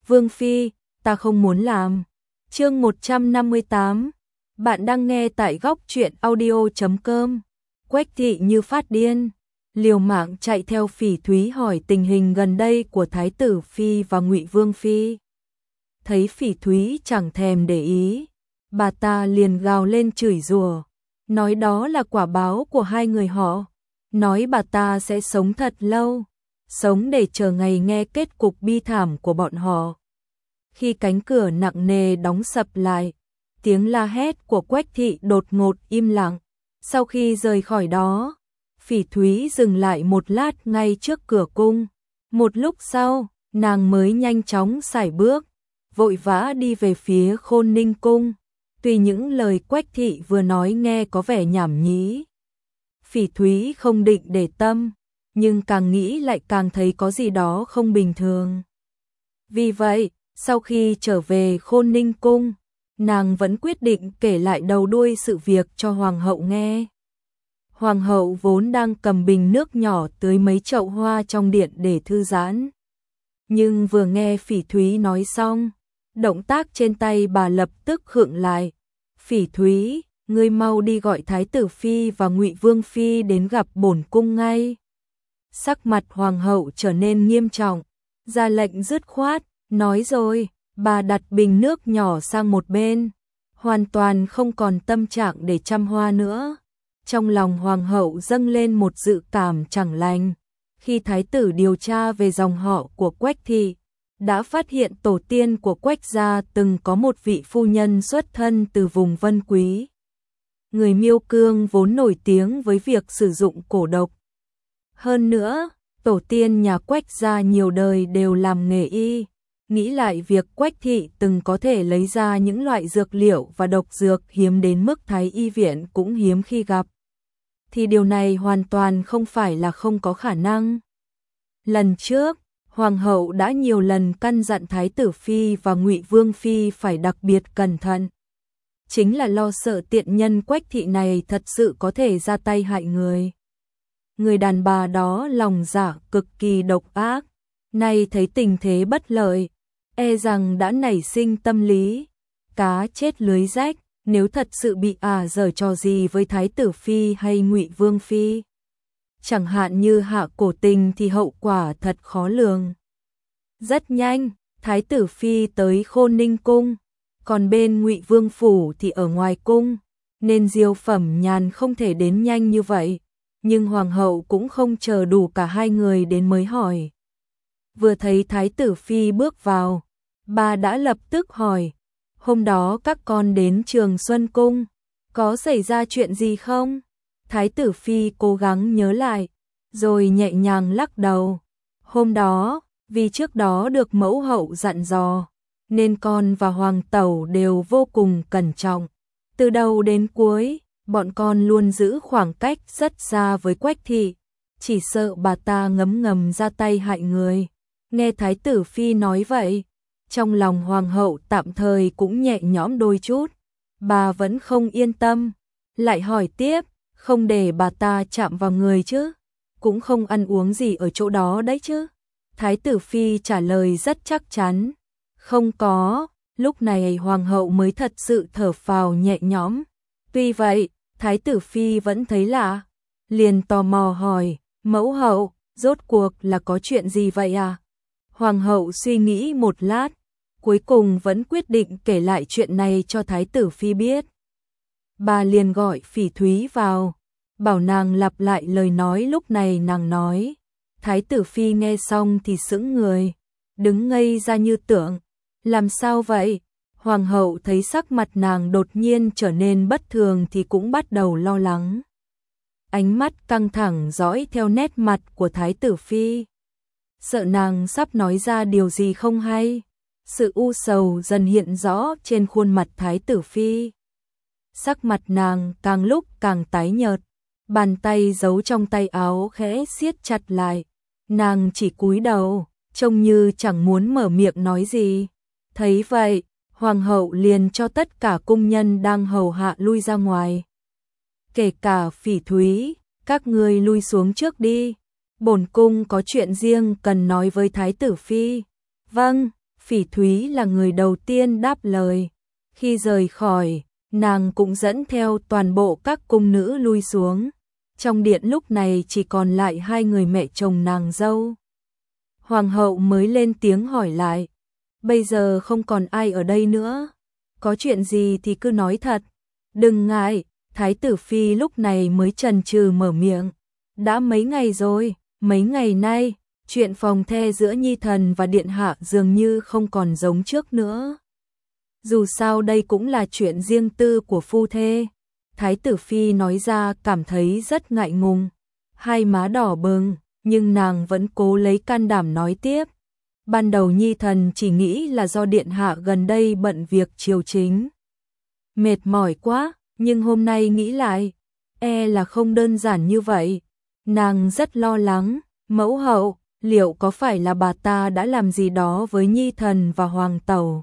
Vương Phi, ta không muốn làm. Chương 158. Bạn đang nghe tại góc truyện audio.com. Quách thị như phát điên, liều mạng chạy theo Phỉ Thúy hỏi tình hình gần đây của Thái tử Phi và Ngụy Vương Phi. Thấy Phỉ Thúy chẳng thèm để ý, bà ta liền gào lên chửi rủa, nói đó là quả báo của hai người họ, nói bà ta sẽ sống thật lâu, sống để chờ ngày nghe kết cục bi thảm của bọn họ. Khi cánh cửa nặng nề đóng sập lại, tiếng la hét của Quách thị đột ngột im lặng. Sau khi rời khỏi đó, Phỉ Thúy dừng lại một lát ngay trước cửa cung. Một lúc sau, nàng mới nhanh chóng sải bước, vội vã đi về phía Khôn Ninh cung. Tuy những lời Quách thị vừa nói nghe có vẻ nhảm nhí, Phỉ Thúy không định để tâm, nhưng càng nghĩ lại càng thấy có gì đó không bình thường. Vì vậy, sau khi trở về Khôn Ninh cung, nàng vẫn quyết định kể lại đầu đuôi sự việc cho hoàng hậu nghe. Hoàng hậu vốn đang cầm bình nước nhỏ tưới mấy chậu hoa trong điện để thư giãn, nhưng vừa nghe Phỉ Thúy nói xong, động tác trên tay bà lập tức khựng lại. Phỉ Thúy, ngươi mau đi gọi Thái tử Phi và Ngụy Vương Phi đến gặp bổn cung ngay. Sắc mặt hoàng hậu trở nên nghiêm trọng, ra lệnh dứt khoát, nói rồi, bà đặt bình nước nhỏ sang một bên, hoàn toàn không còn tâm trạng để chăm hoa nữa. Trong lòng hoàng hậu dâng lên một dự cảm chẳng lành, khi thái tử điều tra về dòng họ của Quách thị, đã phát hiện tổ tiên của Quách gia từng có một vị phu nhân xuất thân từ vùng Vân Quý. Người Miêu Cương vốn nổi tiếng với việc sử dụng cổ độc. Hơn nữa, tổ tiên nhà Quách gia nhiều đời đều làm nghề y. Nghĩ lại việc Quách thị từng có thể lấy ra những loại dược liệu và độc dược hiếm đến mức Thái y viện cũng hiếm khi gặp, thì điều này hoàn toàn không phải là không có khả năng. Lần trước, hoàng hậu đã nhiều lần căn dặn Thái tử Phi và Ngụy Vương Phi phải đặc biệt cẩn thận, chính là lo sợ tiện nhân Quách thị này thật sự có thể ra tay hại người. Người đàn bà đó lòng dạ cực kỳ độc ác, nay thấy tình thế bất lợi, e rằng đã nảy sinh tâm lý cá chết lưới rách, nếu thật sự bị giở trò gì với Thái tử Phi hay Ngụy Vương Phi, chẳng hạn như hạ cổ tình, thì hậu quả thật khó lường. Rất nhanh, Thái tử Phi tới Khôn Ninh cung, còn bên Ngụy Vương phủ thì ở ngoài cung, nên Diêu Phẩm Nhàn không thể đến nhanh như vậy, nhưng hoàng hậu cũng không chờ đủ cả hai người đến mới hỏi. Vừa thấy Thái tử Phi bước vào, bà đã lập tức hỏi, hôm đó các con đến Trường Xuân cung, có xảy ra chuyện gì không? Thái tử Phi cố gắng nhớ lại, rồi nhẹ nhàng lắc đầu. Hôm đó, vì trước đó được mẫu hậu dặn dò, nên con và hoàng tẩu đều vô cùng cẩn trọng. Từ đầu đến cuối, bọn con luôn giữ khoảng cách rất xa với Quách thị, chỉ sợ bà ta ngấm ngầm ra tay hại người. Nghe Thái tử Phi nói vậy, trong lòng hoàng hậu tạm thời cũng nhẹ nhõm đôi chút. Bà vẫn không yên tâm, lại hỏi tiếp, không để bà ta chạm vào người chứ? Cũng không ăn uống gì ở chỗ đó đấy chứ? Thái tử Phi trả lời rất chắc chắn, không có. Lúc này hoàng hậu mới thật sự thở phào nhẹ nhõm. Tuy vậy, Thái tử Phi vẫn thấy lạ, liền tò mò hỏi, mẫu hậu, rốt cuộc là có chuyện gì vậy à? Hoàng hậu suy nghĩ một lát, cuối cùng vẫn quyết định kể lại chuyện này cho Thái tử Phi biết. Bà liền gọi Phỉ Thúy vào, bảo nàng lặp lại lời nói lúc này nàng nói. Thái tử Phi nghe xong thì sững người, đứng ngây ra như tượng. Làm sao vậy? Hoàng hậu thấy sắc mặt nàng đột nhiên trở nên bất thường thì cũng bắt đầu lo lắng. Ánh mắt căng thẳng dõi theo nét mặt của Thái tử Phi, sợ nàng sắp nói ra điều gì không hay. Sự u sầu dần hiện rõ trên khuôn mặt Thái tử Phi. Sắc mặt nàng càng lúc càng tái nhợt, bàn tay giấu trong tay áo khẽ siết chặt lại. Nàng chỉ cúi đầu, trông như chẳng muốn mở miệng nói gì. Thấy vậy, hoàng hậu liền cho tất cả cung nhân đang hầu hạ lui ra ngoài. Kể cả Phỉ Thúy, các ngươi lui xuống trước đi. Bổn cung có chuyện riêng cần nói với Thái tử Phi. Vâng, Phỉ Thúy là người đầu tiên đáp lời. Khi rời khỏi, nàng cũng dẫn theo toàn bộ các cung nữ lui xuống. Trong điện lúc này chỉ còn lại hai người mẹ chồng nàng dâu. Hoàng hậu mới lên tiếng hỏi lại, bây giờ không còn ai ở đây nữa, có chuyện gì thì cứ nói thật, đừng ngại. Thái tử phi lúc này mới chần chừ mở miệng, đã mấy ngày rồi, mấy ngày nay, chuyện phòng the giữa Nhi thần và điện hạ dường như không còn giống trước nữa. Dù sao đây cũng là chuyện riêng tư của phu thê. Thái tử phi nói ra cảm thấy rất ngại ngùng, hai má đỏ bừng, nhưng nàng vẫn cố lấy can đảm nói tiếp. Ban đầu Nhi thần chỉ nghĩ là do điện hạ gần đây bận việc triều chính, mệt mỏi quá, nhưng hôm nay nghĩ lại, là không đơn giản như vậy. Nàng rất lo lắng, mẫu hậu, liệu có phải là bà ta đã làm gì đó với Nhi thần và hoàng tẩu?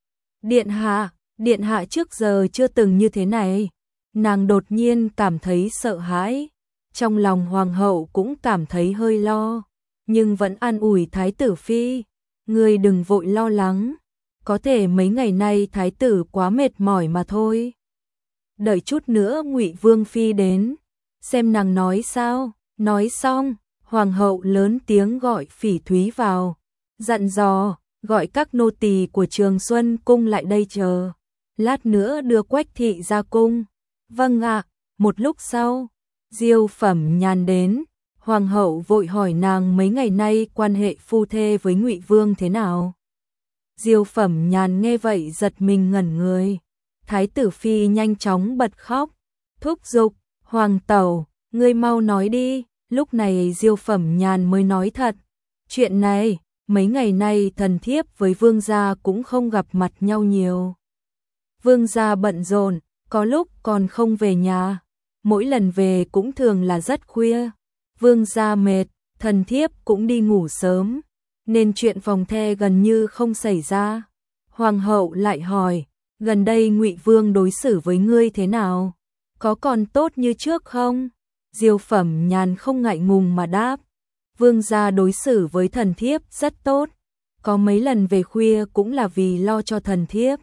Điện hạ trước giờ chưa từng như thế này. Nàng đột nhiên cảm thấy sợ hãi. Trong lòng hoàng hậu cũng cảm thấy hơi lo, nhưng vẫn an ủi thái tử phi, ngươi đừng vội lo lắng, có thể mấy ngày nay thái tử quá mệt mỏi mà thôi. Đợi chút nữa Ngụy Vương phi đến, xem nàng nói sao. Nói xong, hoàng hậu lớn tiếng gọi Phỉ Thúy vào, dặn dò, gọi các nô tỳ của Trường Xuân cung lại đây chờ, lát nữa đưa Quách thị ra cung. Vâng ạ. Một lúc sau, Diêu Phẩm Nhàn đến, hoàng hậu vội hỏi nàng mấy ngày nay quan hệ phu thê với Ngụy Vương thế nào. Diêu Phẩm Nhàn nghe vậy giật mình ngẩn người. Thái tử phi nhanh chóng bật khóc, thúc giục, hoàng tẩu, ngươi mau nói đi. Lúc này Diêu Phẩm Nhàn mới nói thật, chuyện này, mấy ngày nay thần thiếp với vương gia cũng không gặp mặt nhau nhiều. Vương gia bận rộn, có lúc còn không về nhà, mỗi lần về cũng thường là rất khuya. Vương gia mệt, thần thiếp cũng đi ngủ sớm, nên chuyện phòng the gần như không xảy ra. Hoàng hậu lại hỏi, gần đây Ngụy Vương đối xử với ngươi thế nào? Có còn tốt như trước không? Diêu Phẩm Nhàn không ngại ngùng mà đáp, vương gia đối xử với thần thiếp rất tốt, có mấy lần về khuya cũng là vì lo cho thần thiếp.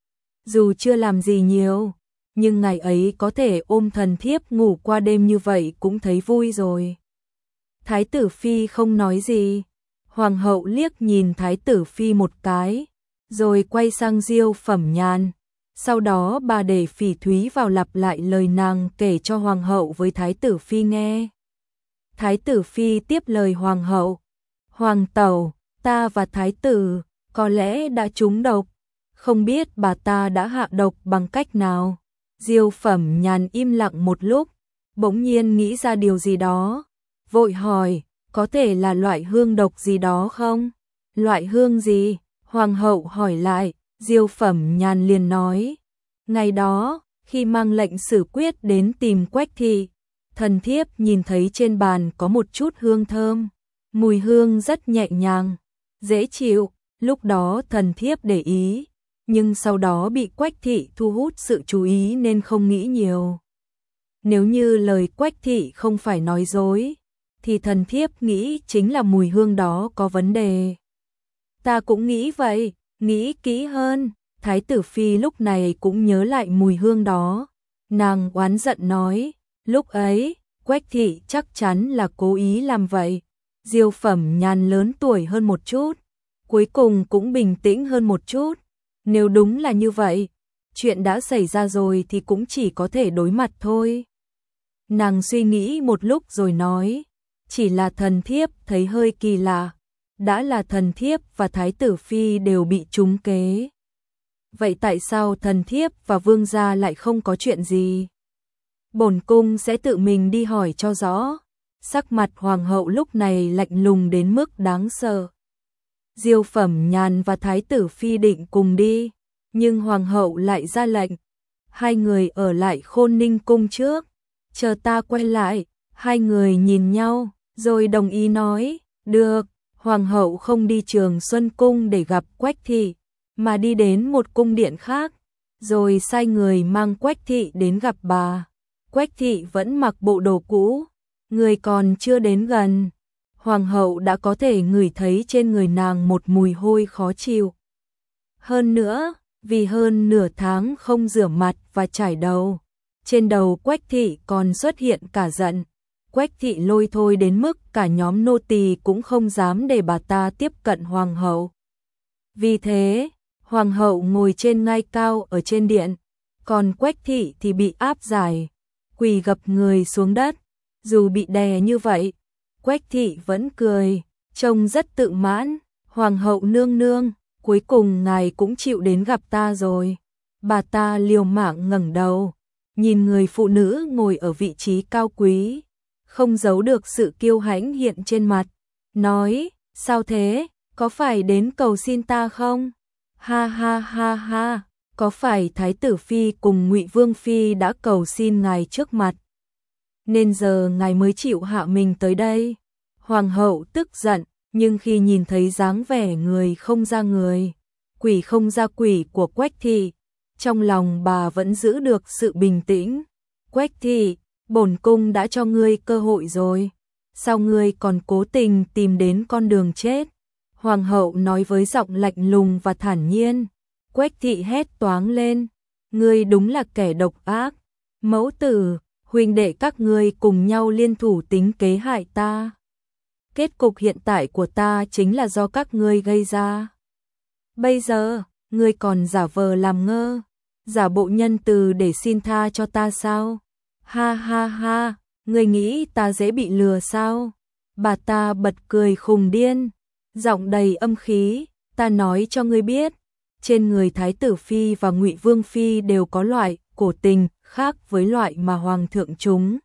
Dù chưa làm gì nhiều, nhưng ngày ấy có thể ôm thần thiếp ngủ qua đêm như vậy cũng thấy vui rồi. Thái tử phi không nói gì, hoàng hậu liếc nhìn thái tử phi một cái, rồi quay sang Diêu Phẩm Nhàn. Sau đó bà để Phỉ Thúy vào lặp lại lời nàng kể cho hoàng hậu với thái tử phi nghe. Thái tử phi tiếp lời hoàng hậu, hoàng tẩu, ta và thái tử có lẽ đã trúng độc, không biết bà ta đã hạ độc bằng cách nào. Diêu Phẩm Nhàn im lặng một lúc, bỗng nhiên nghĩ ra điều gì đó, vội hỏi, có thể là loại hương độc gì đó không? Loại hương gì? Hoàng hậu hỏi lại. Diêu Phẩm Nhàn liền nói, ngày đó, khi mang lệnh xử quyết đến tìm Quách thị, thần thiếp nhìn thấy trên bàn có một chút hương thơm, mùi hương rất nhẹ nhàng, dễ chịu, lúc đó thần thiếp để ý, nhưng sau đó bị Quách thị thu hút sự chú ý nên không nghĩ nhiều. Nếu như lời Quách thị không phải nói dối, thì thần thiếp nghĩ chính là mùi hương đó có vấn đề. Ta cũng nghĩ vậy. Nghĩ kỹ hơn, thái tử phi lúc này cũng nhớ lại mùi hương đó. Nàng oán giận nói, lúc ấy, Quách thị chắc chắn là cố ý làm vậy. Diêu Phẩm Nhàn lớn tuổi hơn một chút, cuối cùng cũng bình tĩnh hơn một chút. Nếu đúng là như vậy, chuyện đã xảy ra rồi thì cũng chỉ có thể đối mặt thôi. Nàng suy nghĩ một lúc rồi nói, chỉ là thần thiếp thấy hơi kỳ lạ. Đã là thần thiếp và thái tử phi đều bị trúng kế, vậy tại sao thần thiếp và vương gia lại không có chuyện gì? Bổn cung sẽ tự mình đi hỏi cho rõ. Sắc mặt hoàng hậu lúc này lạnh lùng đến mức đáng sợ. Diêu Phẩm Nhàn và thái tử phi định cùng đi, nhưng hoàng hậu lại ra lệnh, hai người ở lại Khôn Ninh cung trước, chờ ta quay lại. Hai người nhìn nhau, rồi đồng ý nói, được. Hoàng hậu không đi Trường Xuân cung để gặp Quách thị, mà đi đến một cung điện khác, rồi sai người mang Quách thị đến gặp bà. Quách thị vẫn mặc bộ đồ cũ, người còn chưa đến gần, hoàng hậu đã có thể ngửi thấy trên người nàng một mùi hôi khó chịu. Hơn nữa, vì hơn nửa tháng không rửa mặt và chải đầu, trên đầu Quách thị còn xuất hiện cả giận. Quách thị lôi thôi đến mức cả nhóm nô tỳ cũng không dám để bà ta tiếp cận hoàng hậu. Vì thế, hoàng hậu ngồi trên ngai cao ở trên điện, còn Quách thị thì bị áp giải, quỳ gập người xuống đất. Dù bị đè như vậy, Quách thị vẫn cười, trông rất tự mãn. Hoàng hậu nương nương, cuối cùng ngài cũng chịu đến gặp ta rồi. Bà ta liều mạng ngẩng đầu, nhìn người phụ nữ ngồi ở vị trí cao quý, không giấu được sự kiêu hãnh hiện trên mặt, nói, sao thế, có phải đến cầu xin ta không? Ha ha ha ha, có phải Thái tử Phi cùng Ngụy Vương Phi đã cầu xin ngài trước mặt, nên giờ ngài mới chịu hạ mình tới đây? Hoàng hậu tức giận, nhưng khi nhìn thấy dáng vẻ người không ra người, quỷ không ra quỷ của Quách thị, trong lòng bà vẫn giữ được sự bình tĩnh. Quách thị, bổn cung đã cho ngươi cơ hội rồi, sao ngươi còn cố tình tìm đến con đường chết? Hoàng hậu nói với giọng lạnh lùng và thản nhiên. Quách thị hét toáng lên, ngươi đúng là kẻ độc ác, mẫu tử, huynh đệ các ngươi cùng nhau liên thủ tính kế hại ta. Kết cục hiện tại của ta chính là do các ngươi gây ra. Bây giờ, ngươi còn giả vờ làm ngơ, giả bộ nhân từ để xin tha cho ta sao? Ha ha ha, ngươi nghĩ ta dễ bị lừa sao? Bà ta bật cười khùng điên, giọng đầy âm khí, ta nói cho ngươi biết, trên người Thái tử Phi và Ngụy Vương Phi đều có loại cổ tình khác với loại mà Hoàng thượng chúng.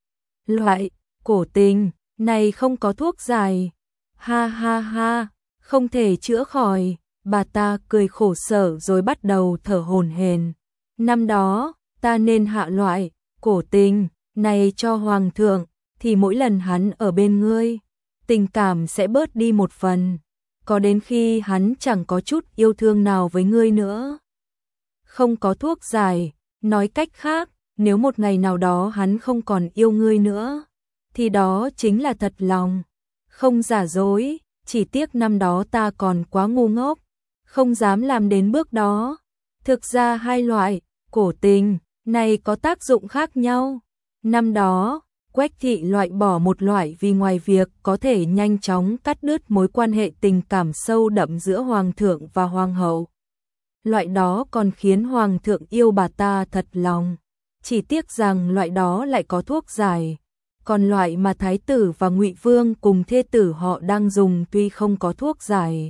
Loại cổ tình này không có thuốc giải. Ha ha ha, không thể chữa khỏi. Bà ta cười khổ sở rồi bắt đầu thở hổn hển. Năm đó, ta nên hạ loại cổ tình này cho Hoàng thượng, thì mỗi lần hắn ở bên ngươi, tình cảm sẽ bớt đi một phần. Có đến khi hắn chẳng có chút yêu thương nào với ngươi nữa. Không có thuốc giải, nói cách khác, nếu một ngày nào đó hắn không còn yêu ngươi nữa, thì đó chính là thật lòng, không giả dối. Chỉ tiếc năm đó ta còn quá ngu ngốc, không dám làm đến bước đó. Thực ra hai loại cổ tình này có tác dụng khác nhau. Năm đó, Quách thị loại bỏ một loại vì ngoài việc có thể nhanh chóng cắt đứt mối quan hệ tình cảm sâu đậm giữa Hoàng thượng và Hoàng hậu, loại đó còn khiến Hoàng thượng yêu bà ta thật lòng. Chỉ tiếc rằng loại đó lại có thuốc giải. Còn loại mà Thái tử và Ngụy Vương cùng thê tử họ đang dùng tuy không có thuốc giải,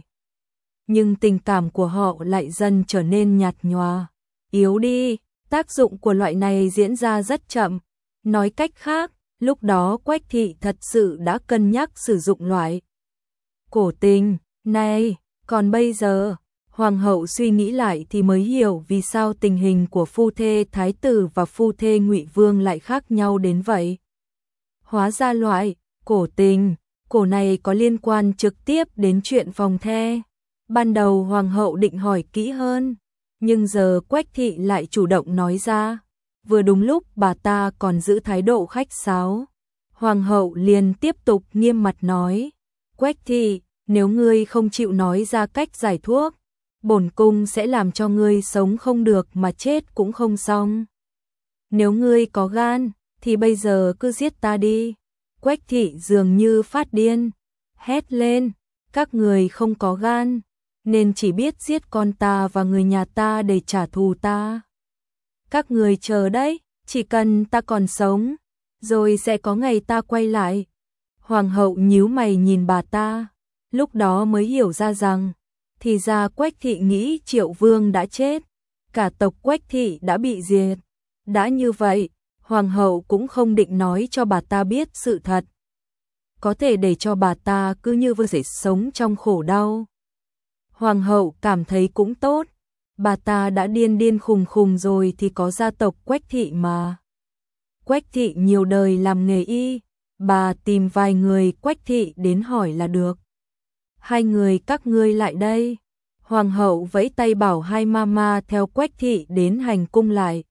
nhưng tình cảm của họ lại dần trở nên nhạt nhòa, yếu đi. Tác dụng của loại này diễn ra rất chậm. Nói cách khác, lúc đó Quách thị thật sự đã cân nhắc sử dụng loại cổ tình này. Còn bây giờ, Hoàng hậu suy nghĩ lại thì mới hiểu vì sao tình hình của phu thê Thái tử và phu thê Ngụy Vương lại khác nhau đến vậy. Hóa ra loại cổ tình cổ này có liên quan trực tiếp đến chuyện phòng the. Ban đầu Hoàng hậu định hỏi kỹ hơn, nhưng giờ Quách thị lại chủ động nói ra. Vừa đúng lúc bà ta còn giữ thái độ khách sáo, Hoàng hậu liền tiếp tục nghiêm mặt nói, Quách thị, nếu ngươi không chịu nói ra cách giải thuốc, bổn cung sẽ làm cho ngươi sống không được mà chết cũng không xong. Nếu ngươi có gan, thì bây giờ cứ giết ta đi. Quách thị dường như phát điên, hét lên, các người không có gan, nên chỉ biết giết con ta và người nhà ta để trả thù ta. Các người chờ đấy, chỉ cần ta còn sống, rồi sẽ có ngày ta quay lại. Hoàng hậu nhíu mày nhìn bà ta, lúc đó mới hiểu ra rằng, thì ra Quách thị nghĩ Triệu Vương đã chết, cả tộc Quách thị đã bị diệt. Đã như vậy, Hoàng hậu cũng không định nói cho bà ta biết sự thật, có thể để cho bà ta cứ như vừa sống trong khổ đau. Hoàng hậu cảm thấy cũng tốt, bà ta đã điên điên khùng khùng rồi thì có gia tộc Quách thị mà. Quách thị nhiều đời làm nghề y, bà tìm vài người Quách thị đến hỏi là được. Hai người các ngươi lại đây. Hoàng hậu vẫy tay bảo hai mama theo Quách thị đến hành cung lại.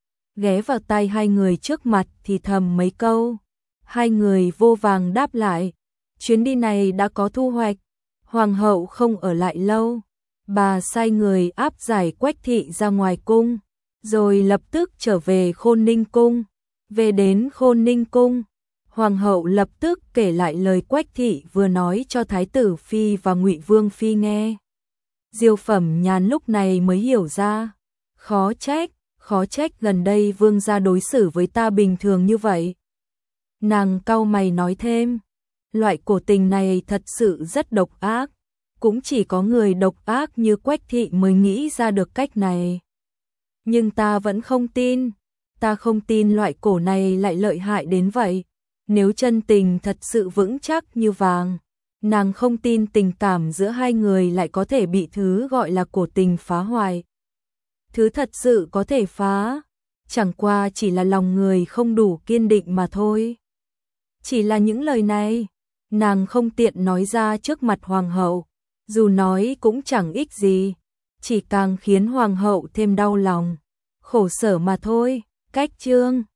Ghé vào tai hai người trước mặt thì thầm mấy câu. Hai người vô vàng đáp lại. Chuyến đi này đã có thu hoạch. Hoàng hậu không ở lại lâu. Bà sai người áp giải Quách thị ra ngoài cung, rồi lập tức trở về Khôn Ninh cung. Về đến Khôn Ninh cung, hoàng hậu lập tức kể lại lời Quách thị vừa nói cho Thái tử phi và Ngụy Vương phi nghe. Diêu Phẩm Nhàn lúc này mới hiểu ra, khó trách gần đây vương gia đối xử với ta bình thường như vậy. Nàng cau mày nói thêm, loại cổ tình này thật sự rất độc ác, cũng chỉ có người độc ác như Quách thị mới nghĩ ra được cách này. Nhưng ta vẫn không tin, ta không tin loại cổ này lại lợi hại đến vậy. Nếu chân tình thật sự vững chắc như vàng, nàng không tin tình cảm giữa hai người lại có thể bị thứ gọi là cổ tình phá hoại. Thứ thật sự có thể phá, chẳng qua chỉ là lòng người không đủ kiên định mà thôi. Chỉ là những lời này, nàng không tiện nói ra trước mặt hoàng hậu, dù nói cũng chẳng ích gì, chỉ càng khiến hoàng hậu thêm đau lòng, khổ sở mà thôi. Cách chương